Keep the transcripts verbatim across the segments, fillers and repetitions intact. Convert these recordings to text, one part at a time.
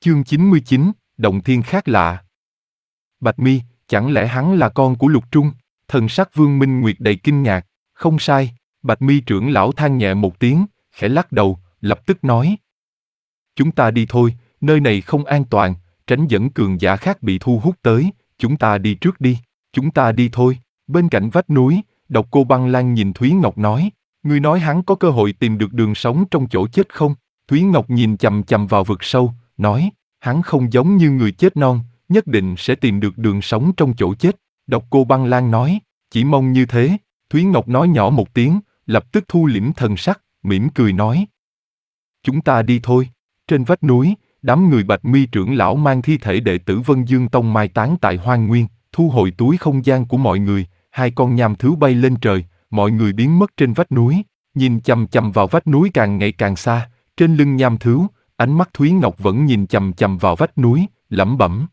Chương chín mươi chín, Động Thiên khác lạ. Bạch Mi, chẳng lẽ hắn là con của Lục Trung? Thần sắc Vương Minh Nguyệt đầy kinh ngạc. Không sai, Bạch Mi trưởng lão than nhẹ một tiếng, khẽ lắc đầu, lập tức nói. Chúng ta đi thôi, nơi này không an toàn, tránh dẫn cường giả khác bị thu hút tới, chúng ta đi trước đi, chúng ta đi thôi. Bên cạnh vách núi, Độc Cô Băng Lan nhìn Thúy Ngọc nói, ngươi nói hắn có cơ hội tìm được đường sống trong chỗ chết không? Thúy Ngọc nhìn chằm chằm vào vực sâu, nói, hắn không giống như người chết non, nhất định sẽ tìm được đường sống trong chỗ chết. Độc Cô Băng Lan nói, chỉ mong như thế. Thúy Ngọc nói nhỏ một tiếng, lập tức thu liễm thần sắc, mỉm cười nói. Chúng ta đi thôi. Trên vách núi, đám người Bạch Mi trưởng lão mang thi thể đệ tử Vân Dương Tông mai táng tại Hoang Nguyên, thu hồi túi không gian của mọi người, hai con nham thú bay lên trời, mọi người biến mất trên vách núi, nhìn chằm chằm vào vách núi càng ngày càng xa, trên lưng nham thú, ánh mắt Thúy Ngọc vẫn nhìn chằm chằm vào vách núi, lẩm bẩm.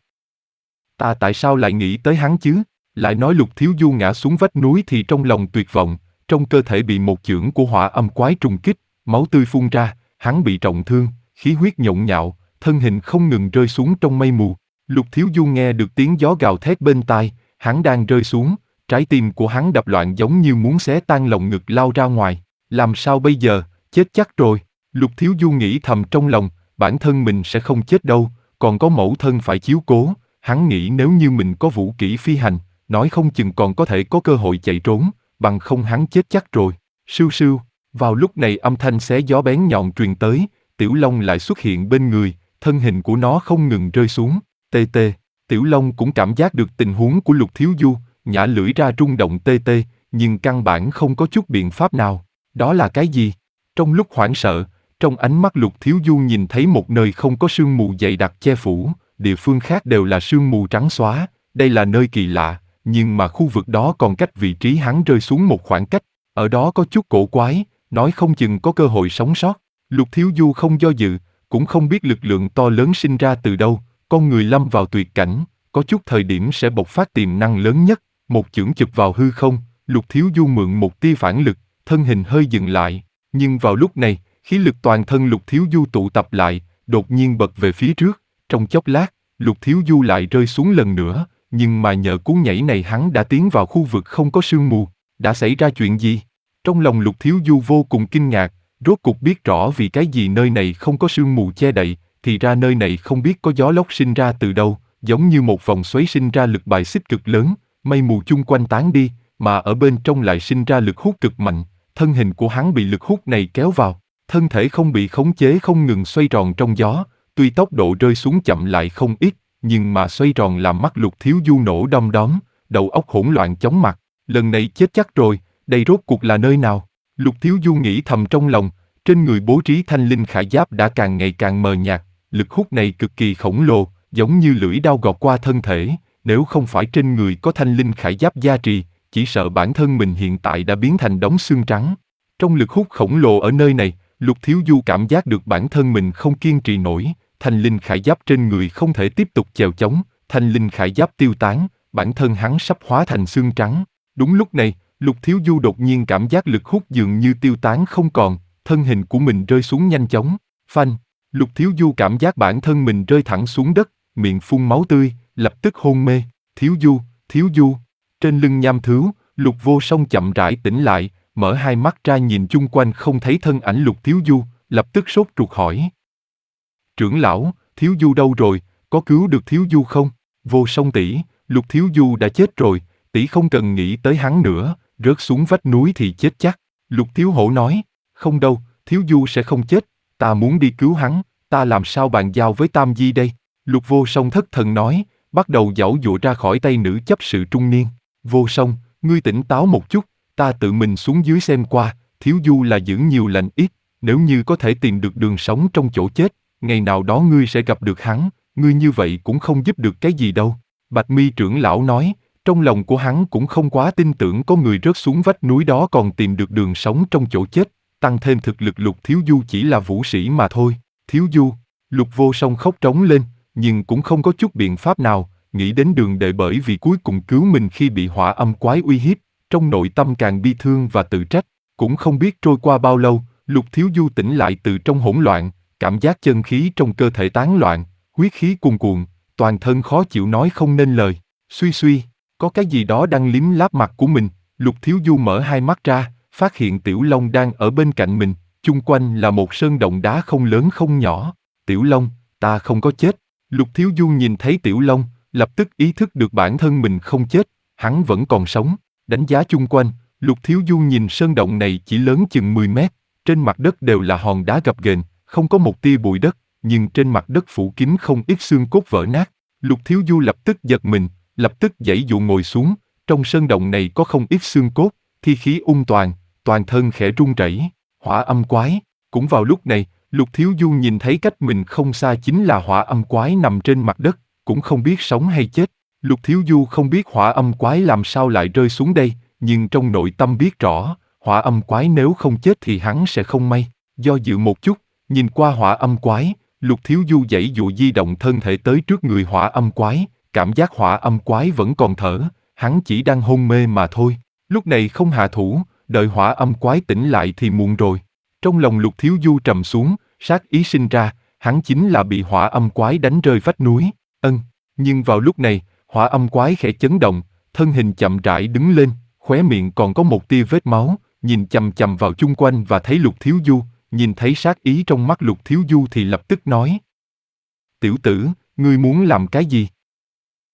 Ta tại sao lại nghĩ tới hắn chứ? Lại nói Lục Thiếu Du ngã xuống vách núi thì trong lòng tuyệt vọng, trong cơ thể bị một chưởng của hỏa âm quái trùng kích, máu tươi phun ra, hắn bị trọng thương, khí huyết nhộn nhạo, thân hình không ngừng rơi xuống trong mây mù. Lục Thiếu Du nghe được tiếng gió gào thét bên tai, hắn đang rơi xuống, trái tim của hắn đập loạn giống như muốn xé tan lồng ngực lao ra ngoài. Làm sao bây giờ, chết chắc rồi. Lục Thiếu Du nghĩ thầm trong lòng, bản thân mình sẽ không chết đâu, còn có mẫu thân phải chiếu cố. Hắn nghĩ nếu như mình có vũ kỹ phi hành, nói không chừng còn có thể có cơ hội chạy trốn, bằng không hắn chết chắc rồi. Sưu sưu, vào lúc này âm thanh xé gió bén nhọn truyền tới, Tiểu Long lại xuất hiện bên người, thân hình của nó không ngừng rơi xuống. Tê tê, Tiểu Long cũng cảm giác được tình huống của Lục Thiếu Du, nhả lưỡi ra rung động tê tê, nhưng căn bản không có chút biện pháp nào. Đó là cái gì? Trong lúc hoảng sợ, trong ánh mắt Lục Thiếu Du nhìn thấy một nơi không có sương mù dày đặc che phủ, địa phương khác đều là sương mù trắng xóa, đây là nơi kỳ lạ, nhưng mà khu vực đó còn cách vị trí hắn rơi xuống một khoảng cách, ở đó có chút cổ quái, nói không chừng có cơ hội sống sót. Lục Thiếu Du không do dự, cũng không biết lực lượng to lớn sinh ra từ đâu, con người lâm vào tuyệt cảnh, có chút thời điểm sẽ bộc phát tiềm năng lớn nhất, một chưởng chụp vào hư không, Lục Thiếu Du mượn một tia phản lực, thân hình hơi dừng lại, nhưng vào lúc này, khí lực toàn thân Lục Thiếu Du tụ tập lại, đột nhiên bật về phía trước, trong chốc lát, Lục Thiếu Du lại rơi xuống lần nữa, nhưng mà nhờ cú nhảy này hắn đã tiến vào khu vực không có sương mù. Đã xảy ra chuyện gì? Trong lòng Lục Thiếu Du vô cùng kinh ngạc, rốt cục biết rõ vì cái gì nơi này không có sương mù che đậy, thì ra nơi này không biết có gió lốc sinh ra từ đâu, giống như một vòng xoáy sinh ra lực bài xích cực lớn, mây mù chung quanh tán đi, mà ở bên trong lại sinh ra lực hút cực mạnh, thân hình của hắn bị lực hút này kéo vào, thân thể không bị khống chế không ngừng xoay tròn trong gió, tuy tốc độ rơi xuống chậm lại không ít, nhưng mà xoay tròn làm mắt Lục Thiếu Du nổ đom đóm, đầu óc hỗn loạn chóng mặt, lần này chết chắc rồi, đây rốt cuộc là nơi nào? Lục Thiếu Du nghĩ thầm trong lòng, trên người bố trí thanh linh khải giáp đã càng ngày càng mờ nhạt, lực hút này cực kỳ khổng lồ, giống như lưỡi dao gọt qua thân thể, nếu không phải trên người có thanh linh khải giáp gia trì, chỉ sợ bản thân mình hiện tại đã biến thành đống xương trắng. Trong lực hút khổng lồ ở nơi này, Lục Thiếu Du cảm giác được bản thân mình không kiên trì nổi, thanh linh khải giáp trên người không thể tiếp tục chèo chống, thanh linh khải giáp tiêu tán, bản thân hắn sắp hóa thành xương trắng. Đúng lúc này, Lục Thiếu Du đột nhiên cảm giác lực hút dường như tiêu tán không còn, thân hình của mình rơi xuống nhanh chóng. Phanh, Lục Thiếu Du cảm giác bản thân mình rơi thẳng xuống đất, miệng phun máu tươi, lập tức hôn mê. Thiếu Du, Thiếu Du. Trên lưng nham thú, Lục Vô Song chậm rãi tỉnh lại, mở hai mắt ra nhìn chung quanh không thấy thân ảnh Lục Thiếu Du, lập tức sốt ruột hỏi. Trưởng lão, Thiếu Du đâu rồi, có cứu được Thiếu Du không? Vô Song tỷ, Lục Thiếu Du đã chết rồi, tỷ không cần nghĩ tới hắn nữa, rớt xuống vách núi thì chết chắc. Lục Thiếu Hổ nói, không đâu, Thiếu Du sẽ không chết, ta muốn đi cứu hắn, ta làm sao bàn giao với Tam Di đây? Lục Vô Song thất thần nói, bắt đầu giãu giụa ra khỏi tay nữ chấp sự trung niên. Vô Song, ngươi tỉnh táo một chút, ta tự mình xuống dưới xem qua, Thiếu Du là giữ nhiều lành ít, nếu như có thể tìm được đường sống trong chỗ chết, ngày nào đó ngươi sẽ gặp được hắn, ngươi như vậy cũng không giúp được cái gì đâu. Bạch Mi trưởng lão nói, trong lòng của hắn cũng không quá tin tưởng có người rớt xuống vách núi đó còn tìm được đường sống trong chỗ chết, tăng thêm thực lực Lục Thiếu Du chỉ là vũ sĩ mà thôi. Thiếu Du, Lục Vô Song khóc trống lên, nhưng cũng không có chút biện pháp nào, nghĩ đến Đường Đệ bởi vì cuối cùng cứu mình khi bị hỏa âm quái uy hiếp, trong nội tâm càng bi thương và tự trách. Cũng không biết trôi qua bao lâu, Lục Thiếu Du tỉnh lại từ trong hỗn loạn, cảm giác chân khí trong cơ thể tán loạn, huyết khí cuồn cuộn, toàn thân khó chịu nói không nên lời. Suy suy, có cái gì đó đang liếm láp mặt của mình. Lục Thiếu Du mở hai mắt ra, phát hiện Tiểu Long đang ở bên cạnh mình, chung quanh là một sơn động đá không lớn không nhỏ. Tiểu Long, ta không có chết. Lục Thiếu Du nhìn thấy Tiểu Long, lập tức ý thức được bản thân mình không chết, hắn vẫn còn sống. Đánh giá chung quanh, Lục Thiếu Du nhìn sơn động này chỉ lớn chừng mười mét, trên mặt đất đều là hòn đá gập ghềnh, không có một tia bụi đất, nhưng trên mặt đất phủ kín không ít xương cốt vỡ nát. Lục Thiếu Du lập tức giật mình, lập tức giãy dụ ngồi xuống. Trong sơn động này có không ít xương cốt, thi khí ung toàn, toàn thân khẽ run rẩy. Hỏa âm quái. Cũng vào lúc này, Lục Thiếu Du nhìn thấy cách mình không xa chính là hỏa âm quái nằm trên mặt đất, cũng không biết sống hay chết. Lục Thiếu Du không biết hỏa âm quái làm sao lại rơi xuống đây, nhưng trong nội tâm biết rõ, hỏa âm quái nếu không chết thì hắn sẽ không may. Do dự một chút, nhìn qua hỏa âm quái, Lục Thiếu Du giãy dụ di động thân thể tới trước người hỏa âm quái, cảm giác hỏa âm quái vẫn còn thở, hắn chỉ đang hôn mê mà thôi. Lúc này không hạ thủ, đợi hỏa âm quái tỉnh lại thì muộn rồi. Trong lòng Lục Thiếu Du trầm xuống, sát ý sinh ra, hắn chính là bị hỏa âm quái đánh rơi vách núi. Ân, nhưng vào lúc này, hỏa âm quái khẽ chấn động, thân hình chậm rãi đứng lên, khóe miệng còn có một tia vết máu, nhìn chằm chằm vào chung quanh và thấy Lục Thiếu Du, nhìn thấy sát ý trong mắt Lục Thiếu Du thì lập tức nói: Tiểu tử, ngươi muốn làm cái gì?